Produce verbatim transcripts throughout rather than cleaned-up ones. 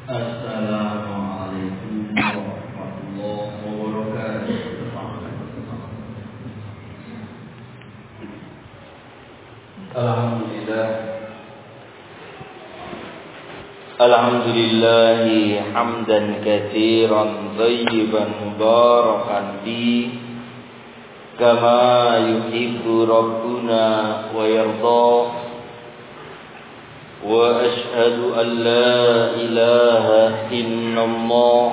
Assalamualaikum warahmatullahi wabarakatuh. Alhamdulillah Alhamdulillah hamdan katsiran thayyiban mubarakan fi kama yuhibbu rabbuna wa yarda. Wa ashhadu an la ilaha illallah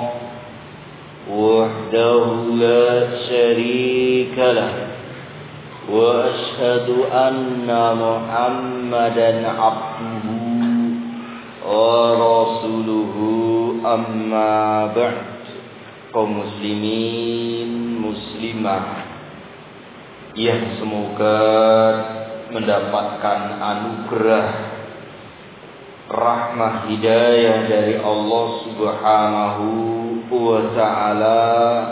wahdahu la syarika lah wa ashhadu anna Muhammadan abduhu wa rasuluhu, amma ba'd. Kaum muslimin muslimah yang semoga mendapatkan anugerah rahmah hidayah dari Allah Subhanahu wa ta'ala.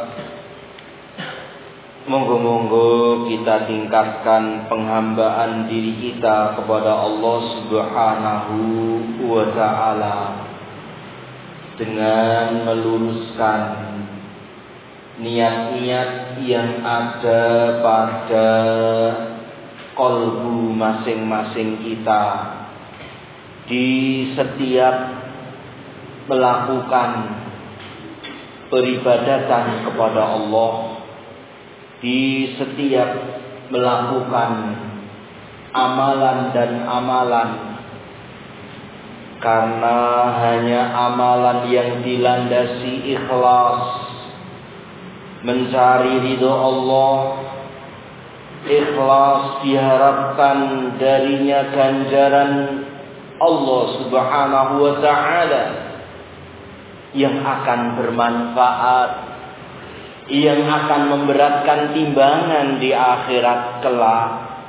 Monggo-monggo kita tingkatkan penghambaan diri kita kepada Allah Subhanahu wa ta'ala dengan meluruskan niat-niat yang ada pada qalbu masing-masing kita di setiap melakukan peribadatan kepada Allah, di setiap melakukan amalan dan amalan, karena hanya amalan yang dilandasi ikhlas, mencari ridho Allah, ikhlas diharapkan darinya ganjaran Allah Subhanahu wa ta'ala yang akan bermanfaat, yang akan memberatkan timbangan di akhirat kelak.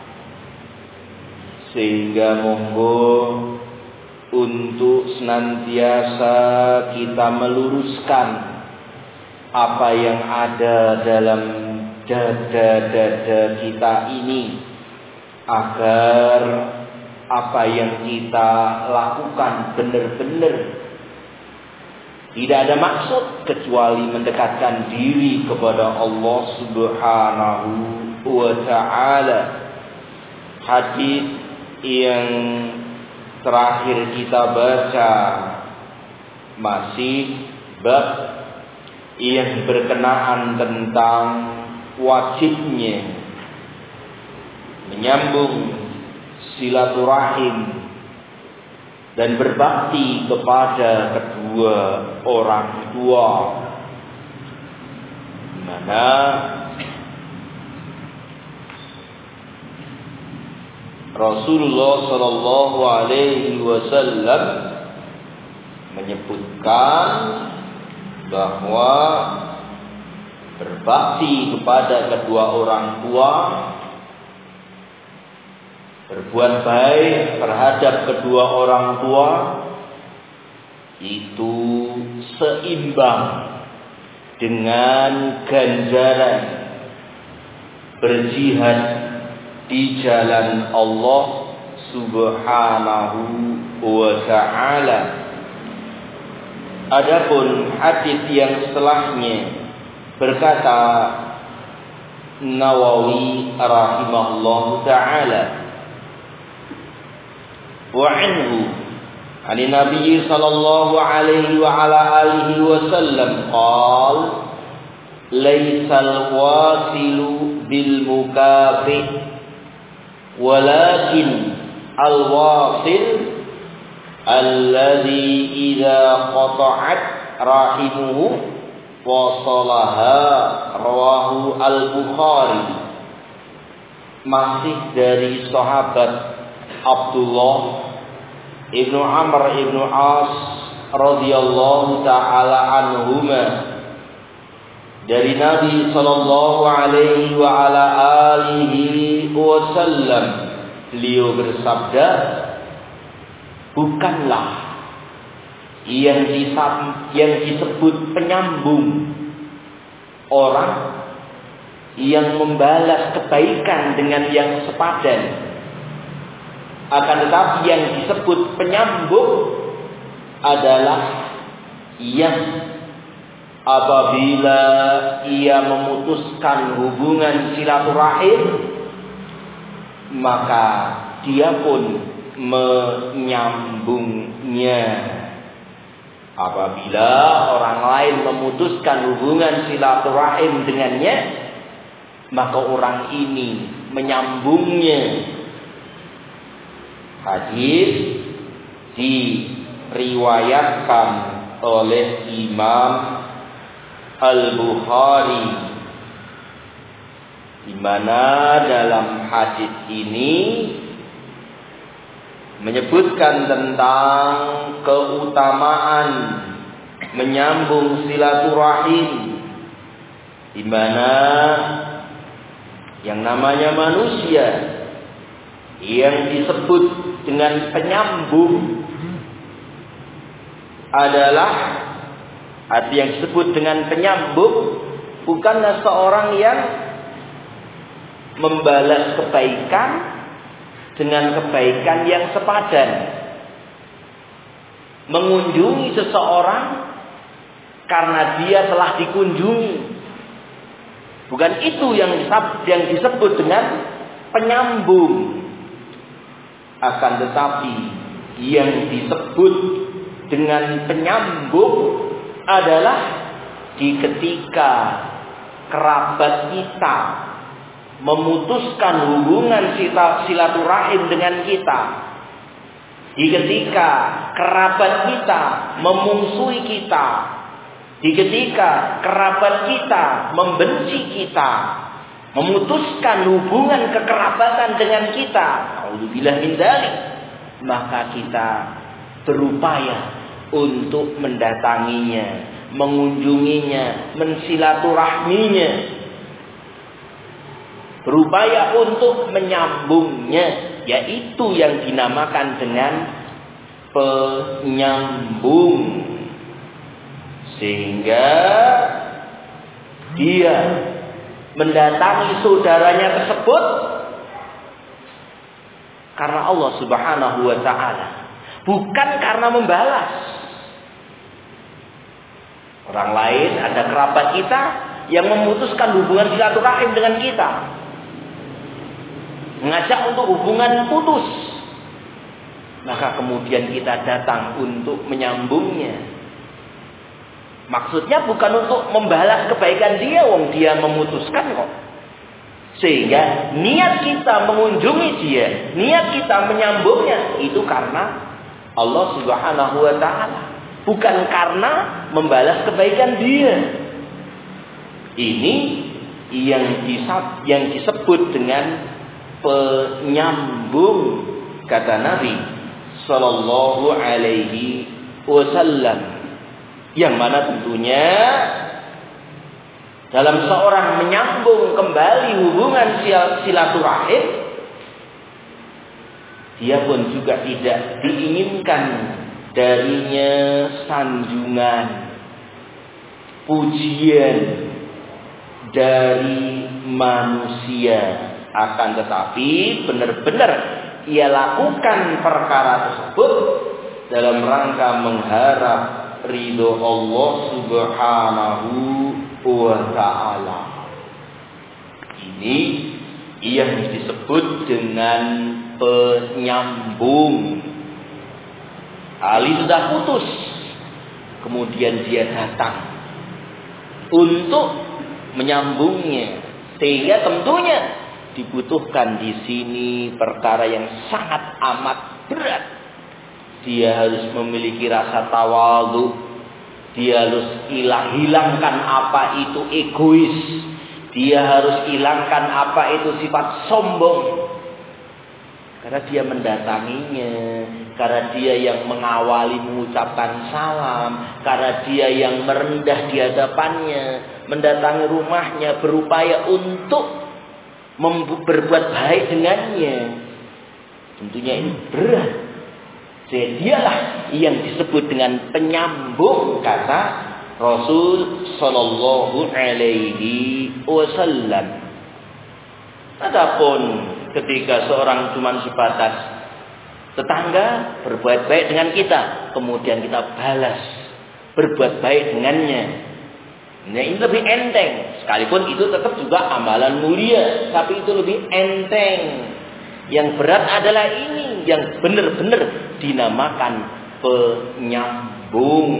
Sehingga monggo untuk senantiasa kita meluruskan apa yang ada dalam dada-dada kita ini, agar apa yang kita lakukan benar-benar tidak ada maksud kecuali mendekatkan diri kepada Allah Subhanahu wa ta'ala. Hadis yang terakhir kita baca masih bab yang berkenaan tentang wajibnya menyambung silaturahim dan berbakti kepada kedua orang tua, mana Rasulullah Shallallahu Alaihi Wasallam menyebutkan bahwa berbakti kepada kedua orang tua, berbuat baik terhadap kedua orang tua itu seimbang dengan ganjaran berjihad di jalan Allah Subhanahu wa ta'ala. Adapun hadis yang setelahnya berkata Nawawi rahimahullahu ta'ala, wa anhu ani Nabi sallallahu alaihi wa ala alihi wasallam qal laisal wasilu bil mukafi walakin al wasil alladhi idza qata'at rahimuhu wasalaha, rawahu al Bukhari. Masih dari sahabat Abdullah ibnu Amr ibnu As radhiyallahu ta'ala anhuma, dari Nabi sallallahu alaihi wa ala alihi wasallam, beliau bersabda, bukanlah yang disam, yang disebut penyambung orang yang membalas kebaikan dengan yang sepadan, akan tetapi yang disebut penyambung adalah yang apabila ia memutuskan hubungan silaturahim, maka dia pun menyambungnya. Apabila orang lain memutuskan hubungan silaturahim dengannya, maka orang ini menyambungnya. Hadis diriwayatkan oleh Imam Al-Bukhari, di mana dalam hadis ini menyebutkan tentang keutamaan menyambung silaturahim, di mana yang namanya manusia yang disebut dengan penyambung adalah, arti yang disebut dengan penyambung bukanlah seorang yang membalas kebaikan dengan kebaikan yang sepadan. Mengunjungi seseorang karena dia telah dikunjungi, bukan itu yang disebut dengan penyambung. Akan tetapi yang disebut dengan penyambung adalah di ketika kerabat kita memutuskan hubungan silaturahim dengan kita, di ketika kerabat kita memusuhi kita, di ketika kerabat kita membenci kita, memutuskan hubungan kekerabatan dengan kita, auzubillah min dzalik, maka kita berupaya untuk mendatanginya, mengunjunginya, mensilaturahminya, berupaya untuk menyambungnya, yaitu yang dinamakan dengan penyambung. Sehingga dia mendatangi saudaranya tersebut karena Allah Subhanahu wa ta'ala, bukan karena membalas. Orang lain, ada kerabat kita yang memutuskan hubungan silaturahim dengan kita, mengajak untuk hubungan putus, maka kemudian kita datang untuk menyambungnya. Maksudnya bukan untuk membalas kebaikan dia, wong dia memutuskan kok. Sehingga niat kita mengunjungi dia, niat kita menyambungnya, itu karena Allah Subhanahu wa ta'ala, bukan karena membalas kebaikan dia. Ini yang disebut, yang disebut dengan penyambung, kata Nabi Sallallahu Alaihi Wasallam. Yang mana tentunya dalam seorang menyambung kembali hubungan silaturahim, dia pun juga tidak diinginkan darinya sanjungan, pujian dari manusia. Akan tetapi benar-benar ia lakukan perkara tersebut dalam rangka mengharap ridho Allah Subhanahu wa ta'ala. Ini yang disebut dengan penyambung. Ali sudah putus, kemudian dia datang untuk menyambungnya, sehingga tentunya dibutuhkan di sini perkara yang sangat amat berat. Dia harus memiliki rasa tawadhu. Dia harus hilang, hilangkan apa itu egois. Dia harus hilangkan apa itu sifat sombong. Karena dia mendatanginya, karena dia yang mengawali mengucapkan salam, karena dia yang merendah di hadapannya, mendatangi rumahnya, berupaya untuk berbuat baik dengannya. Tentunya ini berat. Jadi dialah yang disebut dengan penyambung, kata Rasul Sallallahu Alaihi Wasallam. Adapun ketika seorang cuma sebatas tetangga berbuat baik dengan kita, kemudian kita balas berbuat baik dengannya. Nah, ini lebih enteng. Sekalipun itu tetap juga amalan mulia, tapi itu lebih enteng. Yang berat adalah ini, yang benar-benar dinamakan penyambung.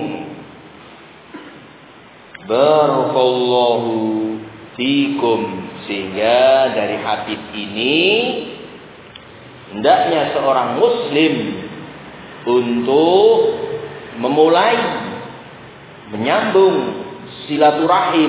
Barakallahu fikum. Sehingga dari hadis ini hendaknya seorang muslim untuk memulai menyambung silaturahim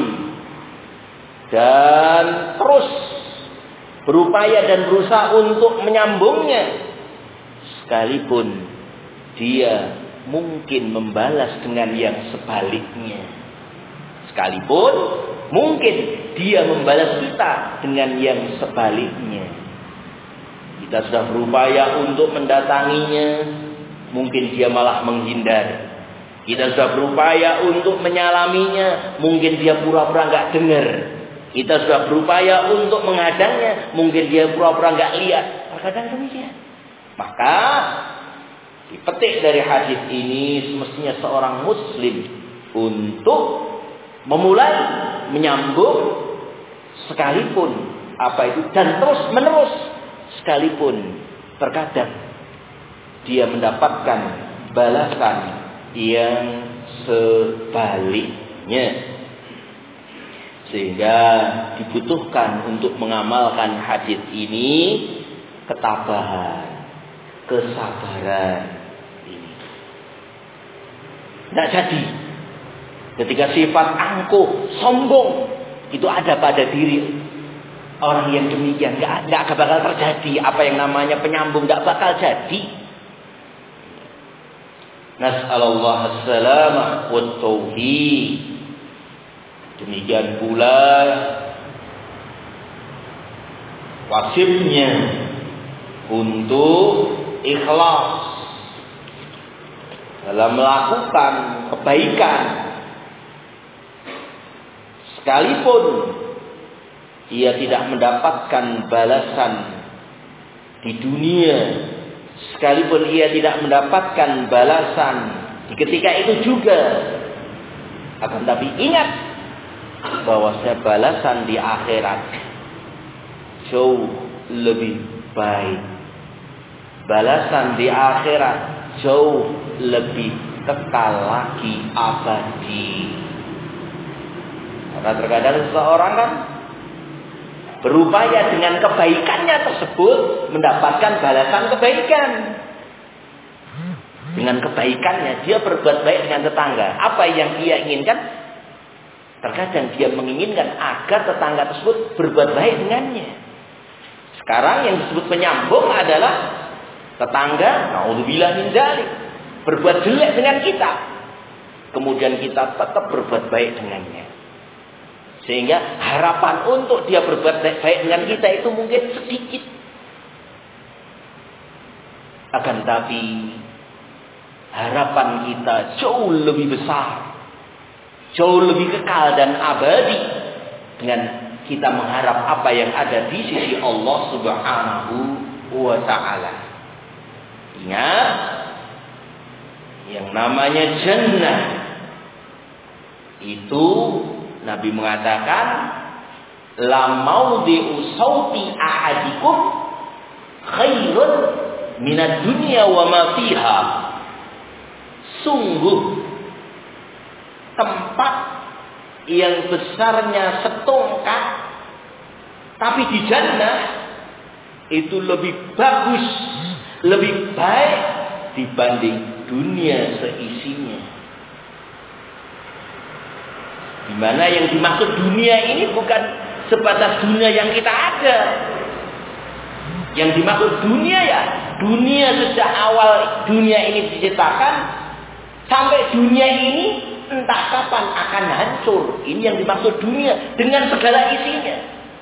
dan terus berupaya dan berusaha untuk menyambungnya, sekalipun dia mungkin membalas dengan yang sebaliknya, sekalipun mungkin dia membalas kita dengan yang sebaliknya. Kita sudah berupaya untuk mendatanginya, mungkin dia malah menghindar. Kita sudah berupaya untuk menyalaminya, mungkin dia pura-pura nggak dengar. Kita sudah berupaya untuk menghadangnya, mungkin dia pura-pura nggak lihat. Terkadang demikian. Maka dipetik dari hadis ini, semestinya seorang muslim untuk memulai menyambung sekalipun apa itu, dan terus menerus sekalipun terkadang dia mendapatkan balasan yang sebaliknya. Sehingga dibutuhkan untuk mengamalkan hadis ini ketabahan, kesabaran ini. Tidak jadi ketika sifat angkuh, sombong itu ada pada diri orang yang demikian, nggak nggak bakal terjadi apa yang namanya penyambung, nggak bakal jadi. Nas'alullah as-salamah wa taufiq. Demikian pula wajibnya untuk ikhlas dalam melakukan kebaikan, sekalipun ia tidak mendapatkan balasan di dunia, sekalipun ia tidak mendapatkan balasan di ketika itu juga. Akan tapi ingat bahwasanya balasan di akhirat jauh lebih baik. Balasan di akhirat jauh lebih kekal lagi, abadi. Karena terkadang seseorang kan berupaya dengan kebaikannya tersebut mendapatkan balasan kebaikan. Dengan kebaikannya dia berbuat baik dengan tetangga. Apa yang dia inginkan, terkadang dia menginginkan agar tetangga tersebut berbuat baik dengannya. Sekarang yang disebut penyambung adalah tetangga, naudzubillah min dzalik, berbuat jelek dengan kita, kemudian kita tetap berbuat baik dengannya. Sehingga harapan untuk dia berbuat baik dengan kita itu mungkin sedikit. Akan tapi harapan kita jauh lebih besar, jauh lebih kekal dan abadi dengan kita mengharap apa yang ada di sisi Allah Subhanahu wa ta'ala. Ingat, yang namanya jannah itu Nabi mengatakan, la maudhi'u sauti ahadikum khairun minad dunya wa ma fiha. Sungguh tempat yang besarnya setongkat tapi di jannah itu lebih bagus, lebih baik dibanding dunia seisinya. Di mana yang dimaksud dunia ini bukan sebatas dunia yang kita ada. Yang dimaksud dunia ya dunia sejak awal dunia ini diciptakan sampai dunia ini entah kapan akan hancur. Ini yang dimaksud dunia dengan segala isinya.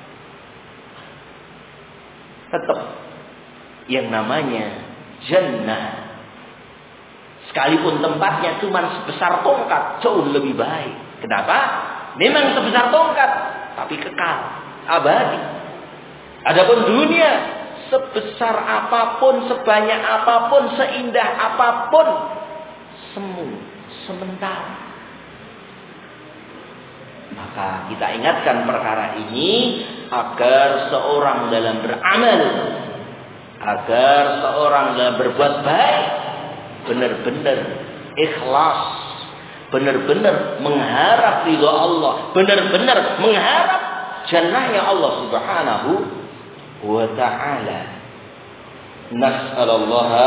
Tetap yang namanya jannah, sekalipun tempatnya cuma sebesar tongkat, jauh lebih baik. Kenapa? Memang sebesar tongkat, tapi kekal, abadi. Adapun dunia, sebesar apapun, sebanyak apapun, seindah apapun, semu, sementara. Maka kita ingatkan perkara ini agar seorang dalam beramal, agar seorang dalam berbuat baik benar-benar ikhlas, benar-benar mengharap ridha Allah, benar-benar mengharap jannahnya Allah Subhanahu wa ta'ala. Nas'alallah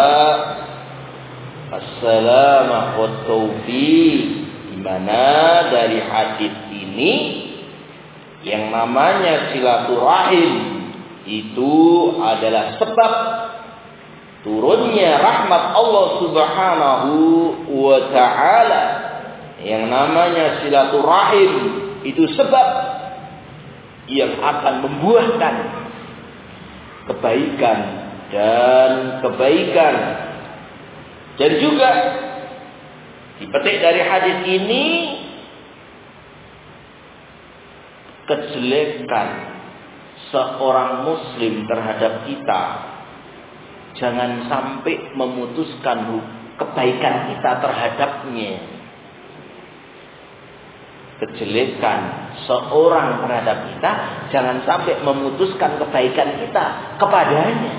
as-salamah wa taufiq, di mana dari hadis ini yang namanya silaturahim itu adalah sebab turunnya rahmat Allah Subhanahu wa ta'ala. Yang namanya silaturahim itu sebab yang akan membuahkan kebaikan dan kebaikan. Dan juga dipetik dari hadis ini kejelekan seorang muslim terhadap kita jangan sampai memutuskan kebaikan kita terhadapnya. Kejelekan seorang terhadap kita jangan sampai memutuskan kebaikan kita kepadanya.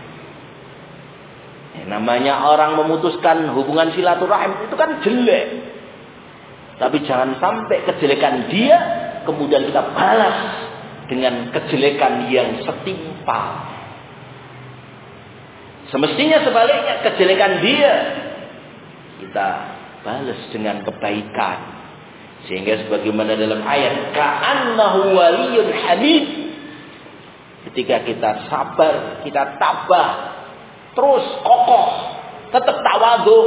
Namanya orang memutuskan hubungan silaturahim itu kan jelek. Tapi jangan sampai kejelekan dia kemudian kita balas dengan kejelekan yang setimpal. Semestinya sebaliknya, kejelekan dia kita balas dengan kebaikan. Sehingga sebagaimana dalam ayat ka'annahu waliyyun hamid, ketika kita sabar, kita tabah, terus kokoh, tetap tawadhu,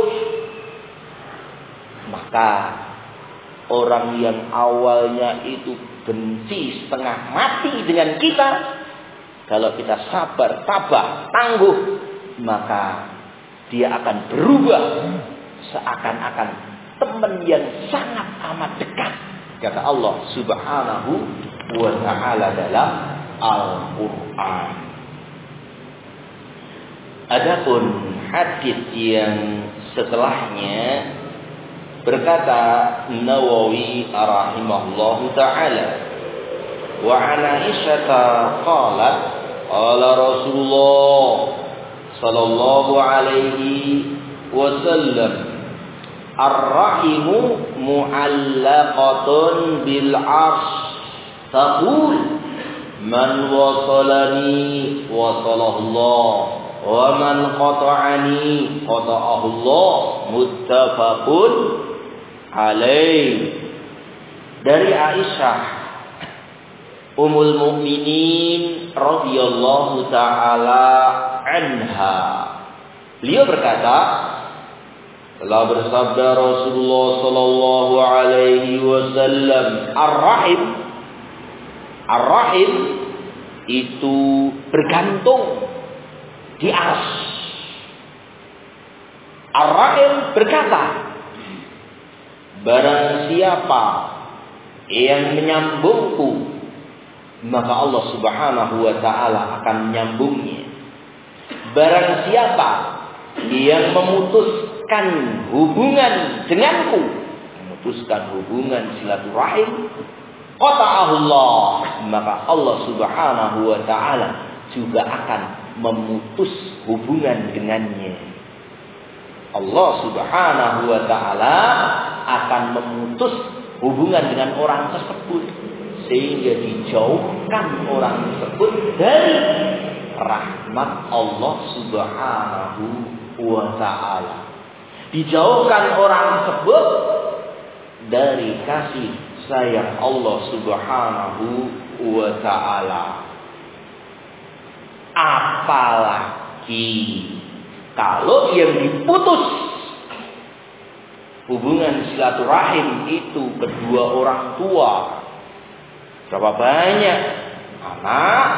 maka orang yang awalnya itu benci setengah mati dengan kita, kalau kita sabar, tabah, tangguh, maka dia akan berubah seakan-akan teman yang sangat amat dekat, kata Allah Subhanahu wa ta'ala dalam Al-Quran. Adapun hadis yang setelahnya, berkata Nawawi rahimahullahu ta'ala, wa an Aisyah qalat qala Rasulullah sallallahu alaihi wasallam ar-rahimu mu'allaqatun bil 'arsy taqul man wasalani wasalahu Allah wa man qata'ani qata'ahu Allah, muttafaqun alaih. Dari Aisyah Ummul Mukminin radhiyallahu taala anha, beliau berkata, telah bersabda Rasulullah sallallahu alaihi wasallam, ar-rahim, ar-rahim itu bergantung di arsy. Ar-rahim berkata, barang siapa yang menyambungku, maka Allah Subhanahu wa ta'ala akan menyambungnya. Barang siapa yang memutuskan hubungan denganku, memutuskan hubungan silaturahim, qata'ahu Allah, maka Allah Subhanahu wa ta'ala juga akan memutus hubungan dengannya. Allah Subhanahu wa ta'ala akan memutus hubungan dengan orang tersebut, sehingga dijauhkan orang tersebut dari rahmat Allah Subhanahu wa ta'ala. Dijauhkan orang tersebut dari kasih sayang Allah Subhanahu wa ta'ala. Apalagi kalau yang diputus hubungan silaturahim itu kedua orang tua. Berapa banyak anak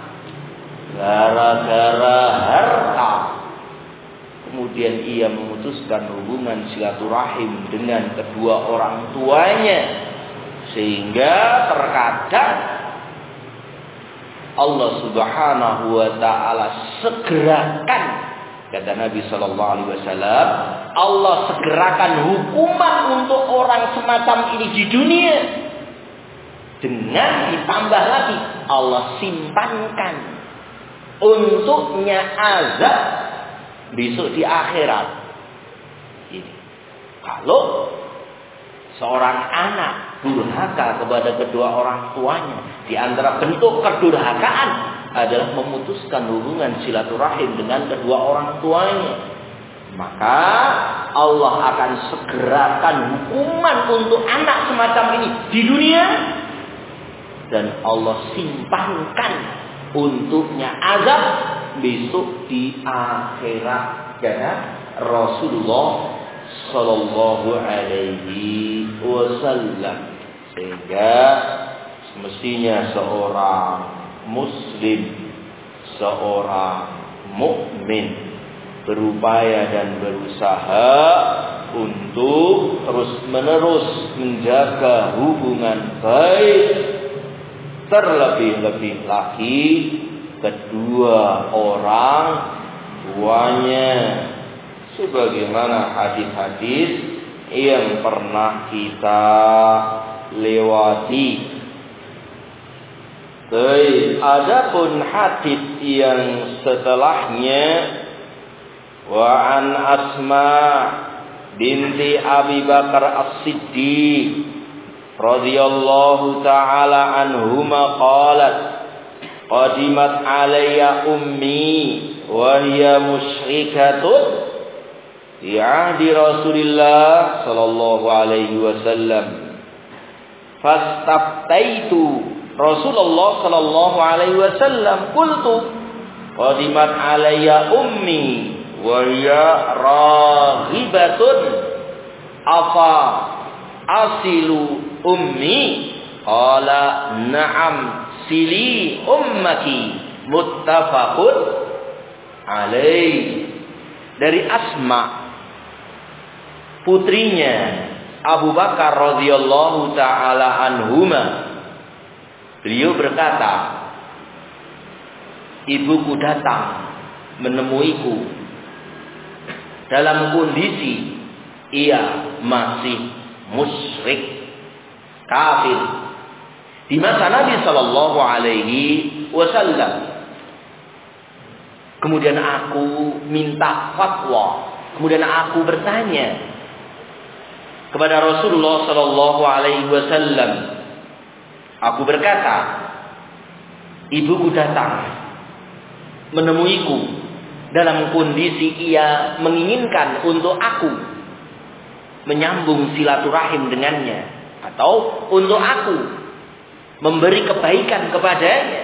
gara-gara harta kemudian ia memutuskan hubungan silaturahim dengan kedua orang tuanya, sehingga terkadang Allah Subhanahu wa ta'ala segerakan, kata Nabi sallallahu alaihi wasallam, Allah segerakan hukuman untuk orang semacam ini di dunia, Dengan ditambah lagi Allah simpankan untuknya azab besok di akhirat. Ini kalau seorang anak durhaka kepada kedua orang tuanya, di antara bentuk kedurhakaan adalah memutuskan hubungan silaturahim dengan kedua orang tuanya, maka Allah akan segerakan hukuman untuk anak semacam ini di dunia, dan Allah simpankan untuknya azab besok di akhirat. Karena Rasulullah Sallallahu Alaihi Wasallam. Sehingga semestinya seorang Muslim, seorang mukmin berupaya dan berusaha untuk terus-menerus menjaga hubungan baik, terlebih-lebih lagi kedua orang tuanya, sebagaimana hadis-hadis yang pernah kita lewati. Baik, adapun hadis yang setelahnya, wa an Asma binti Abi Bakar As-Siddiq radhiyallahu ta'ala anhuma qalat qadimat alayya ummi wa hiya musyrikatun fi ahdi Rasulillah sallallahu alaihi wasallam fastaftaitu Rasulullah sallallahu alaihi wasallam qultu qadimat alayya ummi wa hiya raghibatun afa asilu ummi qala na'am sili ummaki muttafaqun alaih. Dari Asma putrinya Abu Bakar radhiyallahu taala anhuma, beliau berkata, ibuku datang menemuiku dalam kondisi ia masih musyrik, kafir di masa Nabi Sallallahu Alaihi Wasallam. Kemudian aku minta fatwa. Kemudian aku bertanya kepada Rasulullah Sallallahu Alaihi Wasallam. Aku berkata, ibuku datang menemuiku dalam kondisi ia menginginkan untuk aku menyambung silaturahim dengannya, atau untuk aku memberi kebaikan kepadanya.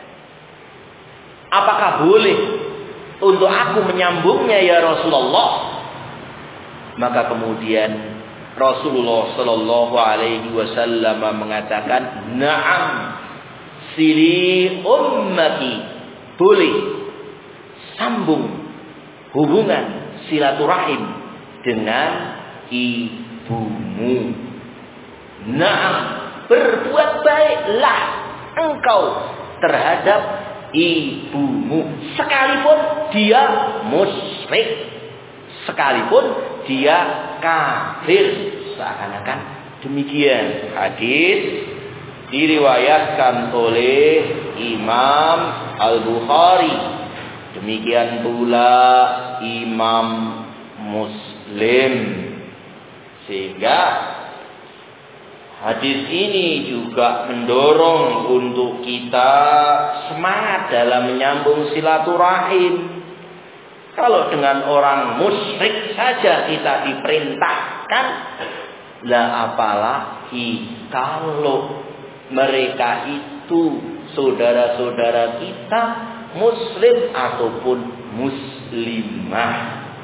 Apakah boleh untuk aku menyambungnya ya Rasulullah? Maka kemudian Rasulullah Sallallahu Alaihi Wasallam mengatakan, na'am sili ummaki, boleh sambung hubungan silaturahim dengan ibumu. Naam, berbuat baiklah engkau terhadap ibumu, sekalipun dia musyrik, sekalipun dia kafir. Seakan-akan demikian. Hadis diriwayatkan oleh Imam Al-Bukhari, demikian pula Imam Muslim. Sehingga hadis ini juga mendorong untuk kita semangat dalam menyambung silaturahim. Kalau dengan orang musyrik saja kita diperintahkan, lah apalagi kalau mereka itu saudara-saudara kita, muslim ataupun muslimah.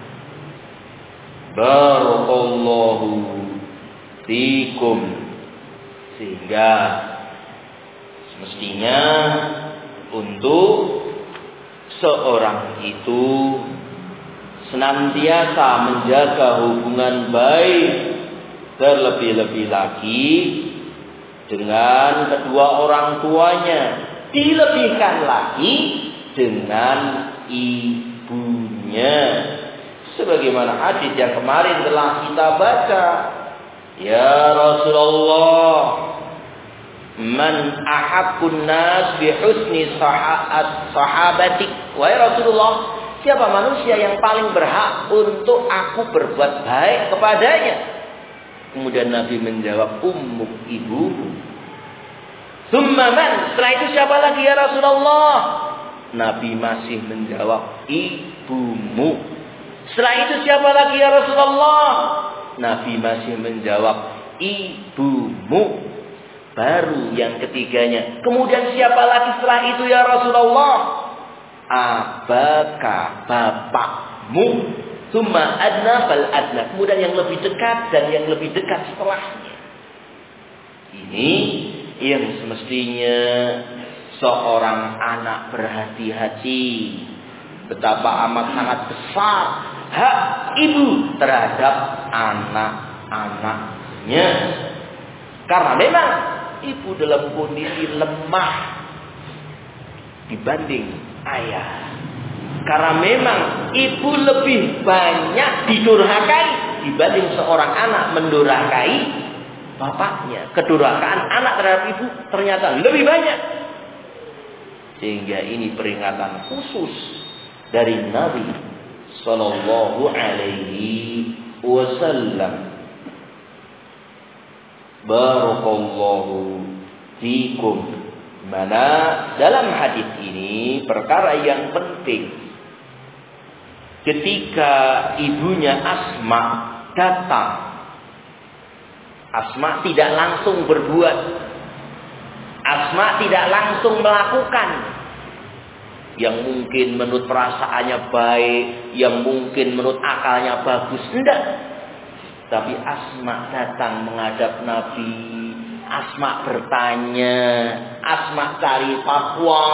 Barakallahu fikum. Sehingga semestinya untuk seorang itu senantiasa menjaga hubungan baik, terlebih-lebih lagi dengan kedua orang tuanya, dilebihkan lagi dengan ibunya. Sebagaimana hadis yang kemarin telah kita baca, ya Rasulullah, Man ahabbun nas bi husni sahabatik. Wahai Rasulullah, siapa manusia yang paling berhak untuk aku berbuat baik kepadanya? Kemudian Nabi menjawab, ummuk, ibumu. Tsumma man? Setelah itu siapa lagi ya Rasulullah? Nabi masih menjawab, ibumu. Setelah itu siapa lagi ya Rasulullah? Nabi masih menjawab, ibumu. Baru yang ketiganya. Kemudian siapa lagi setelah itu ya Rasulullah? Abaka, bapakmu. Tsumma adna fal adna. Kemudian yang lebih dekat dan yang lebih dekat setelahnya. Ini yang semestinya seorang anak berhati-hati. Betapa amat sangat besar hak ibu terhadap anak-anaknya. Karena memang ibu dalam kondisi lemah dibanding ayah. Karena memang ibu lebih banyak didurhakai dibanding seorang anak mendurhakai bapaknya. Kedurhakaan anak terhadap ibu ternyata lebih banyak. Sehingga ini peringatan khusus dari Nabi Sallallahu Alaihi Wasallam. Barakallahu fikum. Mana dalam hadis ini perkara yang penting. Ketika ibunya Asma datang, Asma tidak langsung berbuat. Asma tidak langsung melakukan yang mungkin menurut perasaannya baik, yang mungkin menurut akalnya bagus. Tidak. Tapi Asma datang menghadap Nabi. Asma bertanya. Asma cari fatwa.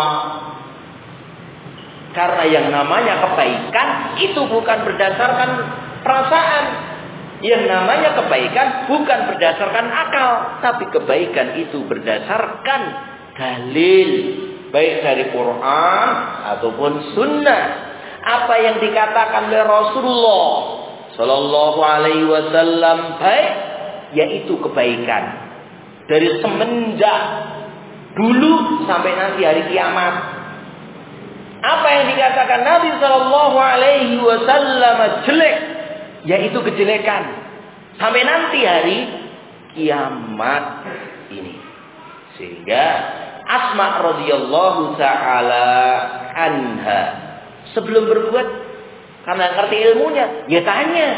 Karena yang namanya kebaikan itu bukan berdasarkan perasaan. Yang namanya kebaikan bukan berdasarkan akal. Tapi kebaikan itu berdasarkan dalil. Baik dari Quran ataupun sunnah. Apa yang dikatakan oleh Rasulullah Sallallahu Alaihi Wasallam baik, yaitu kebaikan. Dari semenjak dulu sampai nanti hari kiamat. Apa yang dikatakan Nabi Sallallahu Alaihi Wasallam jelek, yaitu kejelekan. Sampai nanti hari kiamat ini. Sehingga Asma radhiyallahu taala anha sebelum berbuat, karena ngerti ilmunya, ya tanya.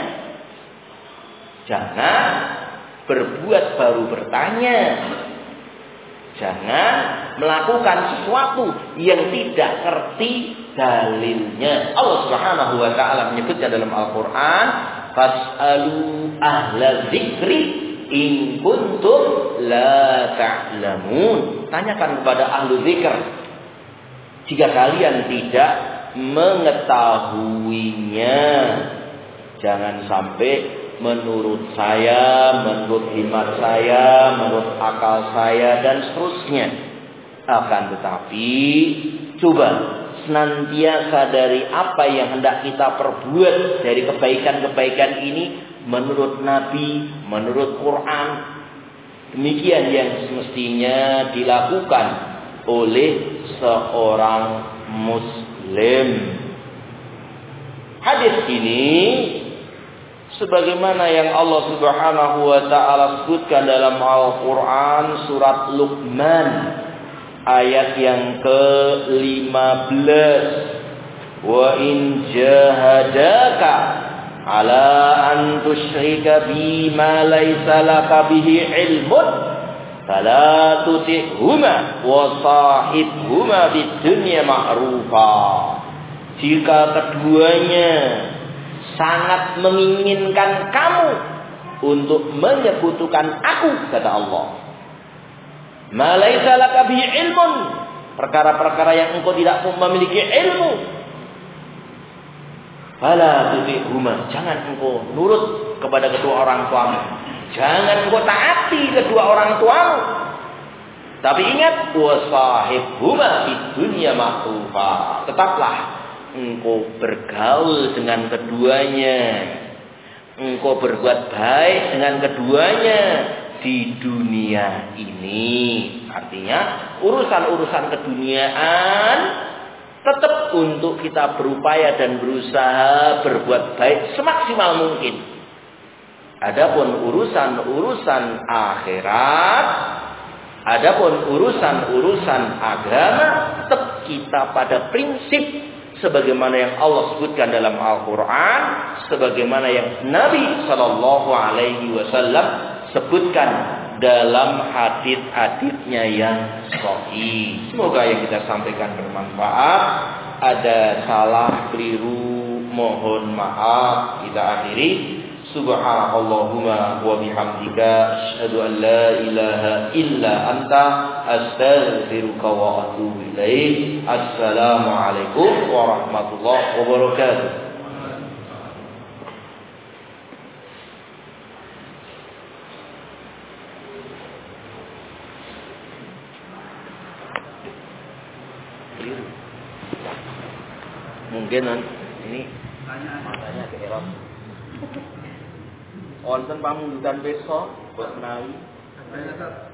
Jangan berbuat baru bertanya. Jangan melakukan sesuatu yang tidak ngerti dalilnya. Allah Subhanahu wa taala menyebutnya dalam Al-Qur'an, "Fas'alu ahla dzikri in kuntum la ta'lamun." Tanyakan kepada ahlu dzikr jika kalian tidak mengetahuinya. Jangan sampai menurut saya, menurut hemat saya, menurut akal saya, dan seterusnya. Akan tetapi, coba senantiasa dari apa yang hendak kita perbuat dari kebaikan-kebaikan ini menurut Nabi, menurut Quran. Demikian yang semestinya dilakukan oleh seorang Muslim. Hadis ini sebagaimana yang Allah Subhanahu wa taala sebutkan dalam Al-Qur'an surat Luqman ayat yang ke lima belas. Wa in jahadaka ala an tusyrika bima laysa laka bihi ilmun fala tuti'huma wa sahibhuma fid dunya ma'rufa. Jika keduanya sangat menginginkan kamu untuk menyekutukan aku, kata Allah. Ma laisa laka bihi ilmun, perkara-perkara yang engkau tidak memiliki ilmu. Fala tuti'huma, jangan engkau nurut kepada kedua orang tuamu. Jangan engkau taati kedua orang tuamu. Tapi ingat, wasahibhuma fid dunya ma'rufa. Tetaplah engkau bergaul dengan keduanya. Engkau berbuat baik dengan keduanya di dunia ini. Artinya urusan-urusan keduniaan tetap untuk kita berupaya dan berusaha berbuat baik semaksimal mungkin. Adapun urusan-urusan akhirat, adapun urusan-urusan agama, tetap kita pada prinsip sebagaimana yang Allah sebutkan dalam Al-Quran, sebagaimana yang Nabi Shallallahu Alaihi Wasallam sebutkan dalam hadits-haditsnya yang sahih. Semoga yang kita sampaikan bermanfaat. Ada salah, keliru, mohon maaf. Kita akhiri. Subhanallahumma wa bihamdika asyhadu an la ilaha illa anta astaghfiruka wa atubu ilaik. Assalamualaikum warahmatullahi wabarakatuh. Mungkin ini makanya ke Eropa. Wonten pamundutan besok buat menawi.